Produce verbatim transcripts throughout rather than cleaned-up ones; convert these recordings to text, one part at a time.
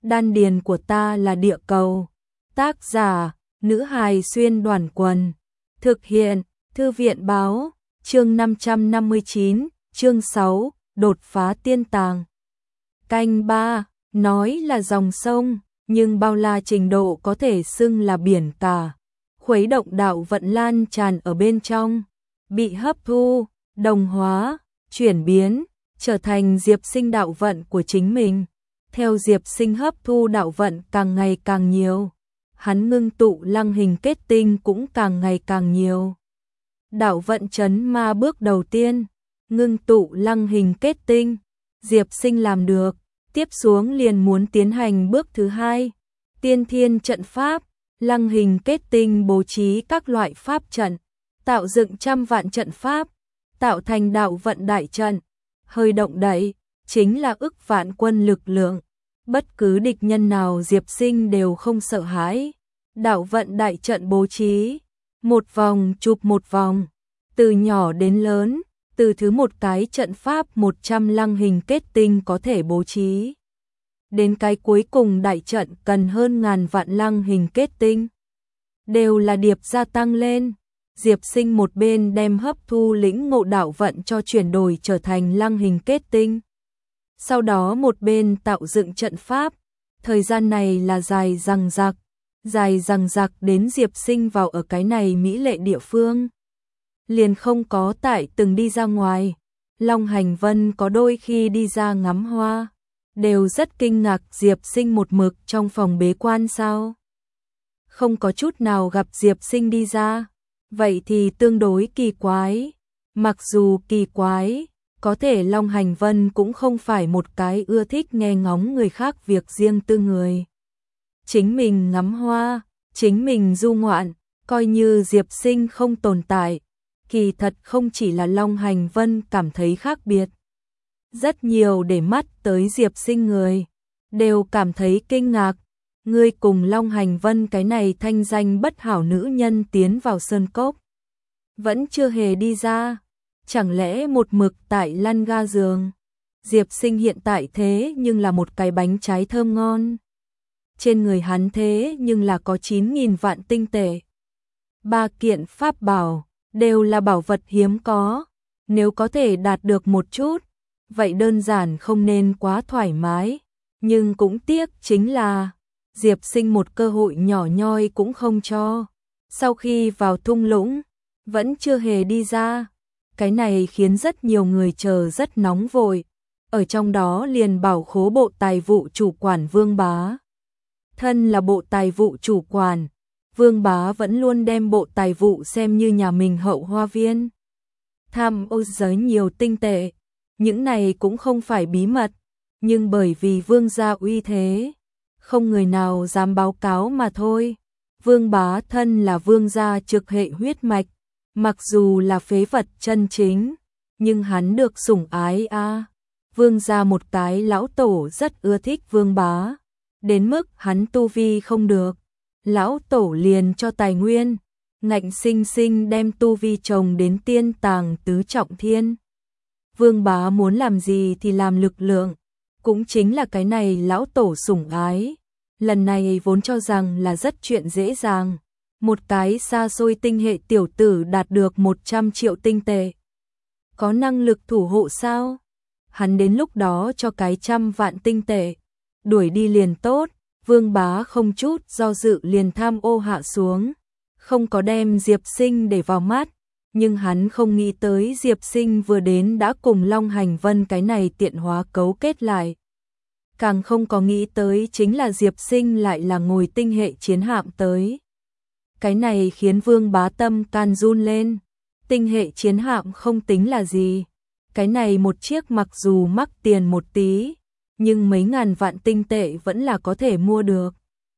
Đan điền của ta là địa cầu. Tác giả, nữ hài xuyên đoàn quần. Thực hiện, Thư viện báo, chương năm trăm năm mươi chín, chương sáu, đột phá tiên tàng. Canh ba, nói là dòng sông, nhưng bao la trình độ có thể xưng là biển cả. Khuấy động đạo vận lan tràn ở bên trong, bị hấp thu, đồng hóa, chuyển biến, trở thành Diệp Sinh đạo vận của chính mình. Theo Diệp Sinh hấp thu đạo vận càng ngày càng nhiều, hắn ngưng tụ lăng hình kết tinh cũng càng ngày càng nhiều. Đạo vận chấn ma bước đầu tiên, ngưng tụ lăng hình kết tinh, Diệp Sinh làm được, tiếp xuống liền muốn tiến hành bước thứ hai, tiên thiên trận pháp, lăng hình kết tinh bố trí các loại pháp trận, tạo dựng trăm vạn trận pháp, tạo thành đạo vận đại trận, hơi động đậy, chính là ức vạn quân lực lượng. Bất cứ địch nhân nào Diệp Sinh đều không sợ hãi. Đạo vận đại trận bố trí, một vòng chụp một vòng, từ nhỏ đến lớn, từ thứ một cái trận pháp một trăm lăng hình kết tinh có thể bố trí. Đến cái cuối cùng đại trận cần hơn ngàn vạn lăng hình kết tinh. Đều là điệp gia tăng lên. Diệp Sinh một bên đem hấp thu lĩnh ngộ đạo vận cho chuyển đổi trở thành lăng hình kết tinh. Sau đó một bên tạo dựng trận pháp, thời gian này là dài dằng dặc, dài dằng dặc đến Diệp Sinh vào ở cái này mỹ lệ địa phương. Liền không có tại từng đi ra ngoài, Long Hành Vân có đôi khi đi ra ngắm hoa, đều rất kinh ngạc Diệp Sinh một mực trong phòng bế quan sao. Không có chút nào gặp Diệp Sinh đi ra, vậy thì tương đối kỳ quái. Mặc dù kỳ quái, có thể Long Hành Vân cũng không phải một cái ưa thích nghe ngóng người khác việc riêng tư người. Chính mình ngắm hoa, chính mình du ngoạn, coi như Diệp Sinh không tồn tại. Kỳ thật không chỉ là Long Hành Vân cảm thấy khác biệt. Rất nhiều để mắt tới Diệp Sinh người, đều cảm thấy kinh ngạc. Ngươi cùng Long Hành Vân cái này thanh danh bất hảo nữ nhân tiến vào sơn cốc. Vẫn chưa hề đi ra. Chẳng lẽ một mực tại lăn ga giường? Diệp Sinh hiện tại thế nhưng là một cái bánh trái thơm ngon. Trên người hắn thế nhưng là có chín nghìn vạn tinh tệ. Ba kiện pháp bảo, đều là bảo vật hiếm có. Nếu có thể đạt được một chút, vậy đơn giản không nên quá thoải mái. Nhưng cũng tiếc chính là, Diệp Sinh một cơ hội nhỏ nhoi cũng không cho. Sau khi vào thung lũng, vẫn chưa hề đi ra. Cái này khiến rất nhiều người chờ rất nóng vội. Ở trong đó liền bảo khố bộ tài vụ chủ quản Vương Bá. Thân là bộ tài vụ chủ quản, Vương Bá vẫn luôn đem bộ tài vụ xem như nhà mình hậu hoa viên. Tham ô giới nhiều tinh tệ, những này cũng không phải bí mật, nhưng bởi vì Vương gia uy thế, không người nào dám báo cáo mà thôi. Vương Bá thân là Vương gia trực hệ huyết mạch, mặc dù là phế vật chân chính, nhưng hắn được sủng ái a. À. Vương gia một cái lão tổ rất ưa thích Vương Bá, đến mức hắn tu vi không được, lão tổ liền cho tài nguyên, ngạnh sinh sinh đem tu vi trồng đến tiên tàng tứ trọng thiên. Vương Bá muốn làm gì thì làm lực lượng, cũng chính là cái này lão tổ sủng ái. Lần này vốn cho rằng là rất chuyện dễ dàng. Một cái xa xôi tinh hệ tiểu tử đạt được một trăm triệu tinh tệ. Có năng lực thủ hộ sao? Hắn đến lúc đó cho cái trăm vạn tinh tệ. Đuổi đi liền tốt. Vương Bá không chút do dự liền tham ô hạ xuống. Không có đem Diệp Sinh để vào mắt. Nhưng hắn không nghĩ tới Diệp Sinh vừa đến đã cùng Long Hành Vân cái này tiện hóa cấu kết lại. Càng không có nghĩ tới chính là Diệp Sinh lại là ngồi tinh hệ chiến hạm tới. Cái này khiến Vương Bá tâm can run lên. Tinh hệ chiến hạm không tính là gì. Cái này một chiếc mặc dù mắc tiền một tí, nhưng mấy ngàn vạn tinh tệ vẫn là có thể mua được.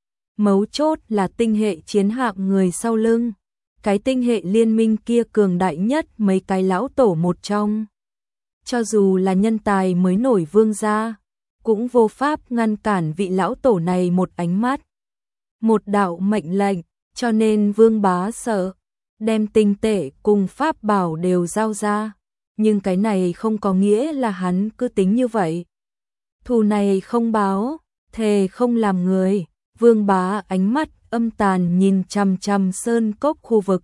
Mấu chốt là tinh hệ chiến hạm người sau lưng. Cái tinh hệ liên minh kia cường đại nhất mấy cái lão tổ một trong. Cho dù là nhân tài mới nổi Vương gia, cũng vô pháp ngăn cản vị lão tổ này một ánh mắt. Một đạo mệnh lệnh. Cho nên Vương Bá sợ, đem tinh tệ cùng pháp bảo đều giao ra. Nhưng cái này không có nghĩa là hắn cứ tính như vậy. Thù này không báo, thề không làm người. Vương Bá ánh mắt âm tàn nhìn chằm chằm sơn cốc khu vực.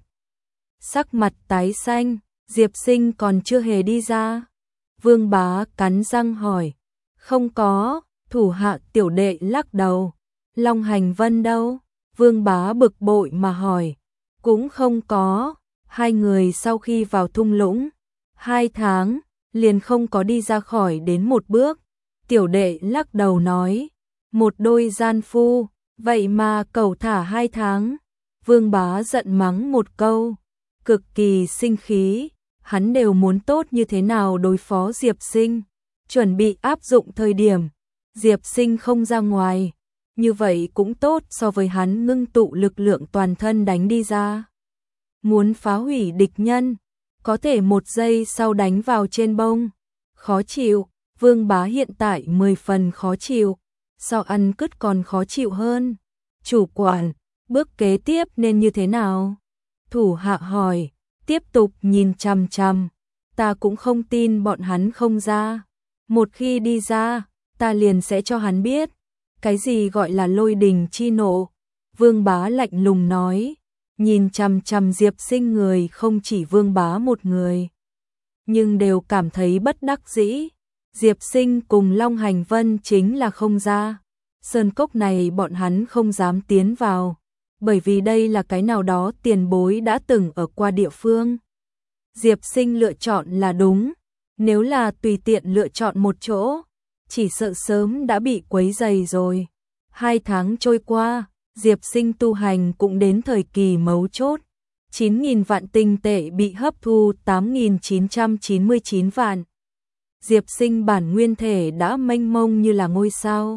Sắc mặt tái xanh, Diệp Sinh còn chưa hề đi ra. Vương Bá cắn răng hỏi, không có, thủ hạ tiểu đệ lắc đầu. Long Hành Vân đâu? Vương Bá bực bội mà hỏi, cũng không có. Hai người sau khi vào thung lũng, hai tháng, liền không có đi ra khỏi đến một bước. Tiểu đệ lắc đầu nói, một đôi gian phu, vậy mà cẩu thả hai tháng. Vương Bá giận mắng một câu, cực kỳ sinh khí, hắn đều muốn tốt như thế nào đối phó Diệp Sinh. Chuẩn bị áp dụng thời điểm, Diệp Sinh không ra ngoài, như vậy cũng tốt so với hắn ngưng tụ lực lượng toàn thân đánh đi ra. Muốn phá hủy địch nhân, có thể một giây sau đánh vào trên bông. Khó chịu, Vương Bá hiện tại mười phần khó chịu, so ăn cứt còn khó chịu hơn. Chủ quản, bước kế tiếp nên như thế nào? Thủ hạ hỏi, tiếp tục nhìn chằm chằm. Ta cũng không tin bọn hắn không ra. Một khi đi ra, ta liền sẽ cho hắn biết. Cái gì gọi là lôi đình chi nộ? Vương Bá lạnh lùng nói. Nhìn chằm chằm Diệp Sinh người không chỉ Vương Bá một người, nhưng đều cảm thấy bất đắc dĩ. Diệp Sinh cùng Long Hành Vân chính là không ra. Sơn cốc này bọn hắn không dám tiến vào, bởi vì đây là cái nào đó tiền bối đã từng ở qua địa phương. Diệp Sinh lựa chọn là đúng, nếu là tùy tiện lựa chọn một chỗ, chỉ sợ sớm đã bị quấy rầy rồi. Hai tháng trôi qua, Diệp Sinh tu hành cũng đến thời kỳ mấu chốt. chín nghìn vạn tinh tệ bị hấp thu tám nghìn chín trăm chín mươi chín vạn. Diệp Sinh bản nguyên thể đã mênh mông như là ngôi sao.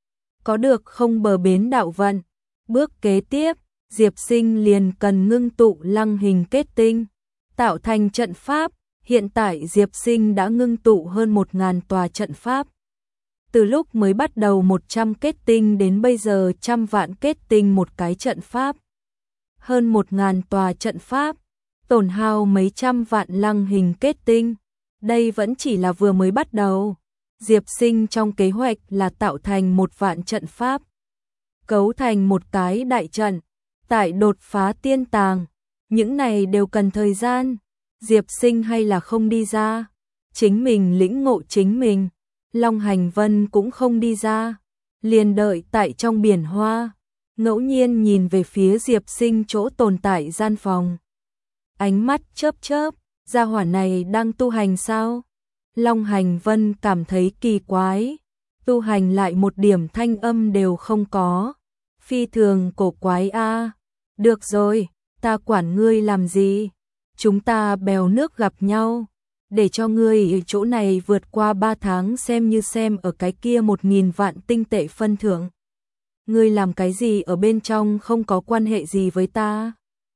Có được không bờ bến đạo vận. Bước kế tiếp, Diệp Sinh liền cần ngưng tụ lăng hình kết tinh, tạo thành trận pháp. Hiện tại Diệp Sinh đã ngưng tụ hơn một nghìn tòa trận pháp. Từ lúc mới bắt đầu một trăm kết tinh đến bây giờ trăm vạn kết tinh một cái trận pháp. Hơn một nghìn tòa trận pháp, tổn hao mấy trăm vạn lăng hình kết tinh. Đây vẫn chỉ là vừa mới bắt đầu. Diệp Sinh trong kế hoạch là tạo thành một vạn trận pháp, cấu thành một cái đại trận, tại đột phá tiên tàng. Những này đều cần thời gian. Diệp Sinh hay là không đi ra, chính mình lĩnh ngộ chính mình. Long Hành Vân cũng không đi ra, liền đợi tại trong biển hoa, ngẫu nhiên nhìn về phía Diệp Sinh chỗ tồn tại gian phòng. Ánh mắt chớp chớp, gia hỏa này đang tu hành sao? Long Hành Vân cảm thấy kỳ quái, tu hành lại một điểm thanh âm đều không có. Phi thường cổ quái a. À. Được rồi, ta quản ngươi làm gì? Chúng ta bèo nước gặp nhau. Để cho ngươi ở chỗ này vượt qua ba tháng xem như xem ở cái kia một nghìn vạn tinh tệ phân thưởng. Ngươi làm cái gì ở bên trong không có quan hệ gì với ta.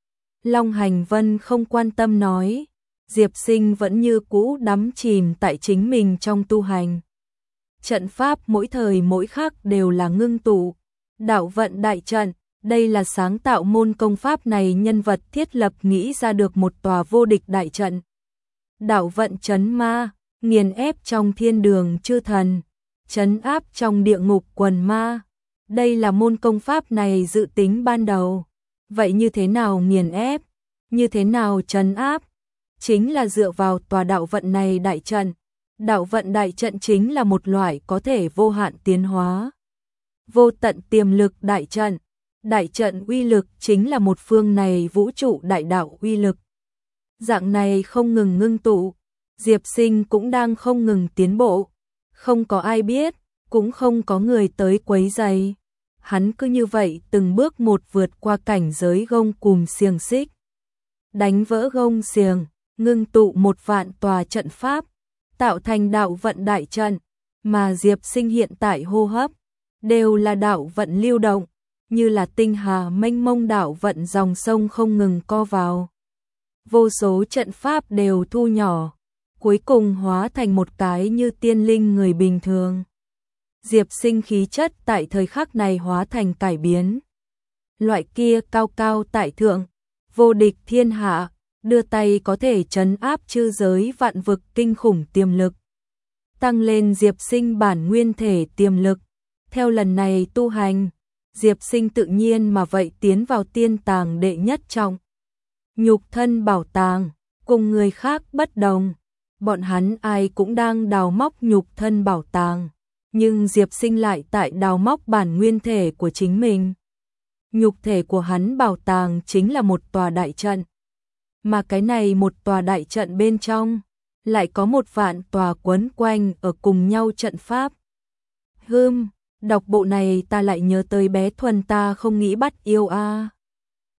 Long Hành Vân không quan tâm nói. Diệp Sinh vẫn như cũ đắm chìm tại chính mình trong tu hành. Trận pháp mỗi thời mỗi khắc đều là ngưng tụ. Đạo vận đại trận, đây là sáng tạo môn công pháp này nhân vật thiết lập nghĩ ra được một tòa vô địch đại trận. Đạo vận trấn ma, nghiền ép trong thiên đường chư thần, trấn áp trong địa ngục quần ma. Đây là môn công pháp này dự tính ban đầu. Vậy như thế nào nghiền ép? Như thế nào trấn áp? Chính là dựa vào tòa đạo vận này đại trận. Đạo vận đại trận chính là một loại có thể vô hạn tiến hóa, vô tận tiềm lực đại trận. Đại trận uy lực chính là một phương này vũ trụ đại đạo uy lực. Dạng này không ngừng ngưng tụ, Diệp Sinh cũng đang không ngừng tiến bộ. Không có ai biết, cũng không có người tới quấy rầy. Hắn cứ như vậy từng bước một vượt qua cảnh giới gông cùm xiềng xích. Đánh vỡ gông xiềng, ngưng tụ một vạn tòa trận pháp, tạo thành đạo vận đại trận. Mà Diệp Sinh hiện tại hô hấp, đều là đạo vận lưu động, như là tinh hà mênh mông đạo vận dòng sông không ngừng co vào. Vô số trận pháp đều thu nhỏ, cuối cùng hóa thành một cái như tiên linh người bình thường. Diệp Sinh khí chất tại thời khắc này hóa thành cải biến. Loại kia cao cao tại thượng, vô địch thiên hạ, đưa tay có thể trấn áp chư giới vạn vực kinh khủng tiềm lực. Tăng lên Diệp Sinh bản nguyên thể tiềm lực, Theo lần này tu hành, Diệp Sinh tự nhiên mà vậy tiến vào tiên tàng đệ nhất trọng. Nhục thân bảo tàng, cùng người khác bất đồng, bọn hắn ai cũng đang đào móc nhục thân bảo tàng, nhưng Diệp Sinh lại tại đào móc bản nguyên thể của chính mình. Nhục thể của hắn bảo tàng chính là một tòa đại trận, mà cái này một tòa đại trận bên trong lại có một vạn tòa quấn quanh ở cùng nhau trận pháp. Hừm, đọc bộ này ta lại nhớ tới bé Thuần ta không nghĩ bắt yêu a.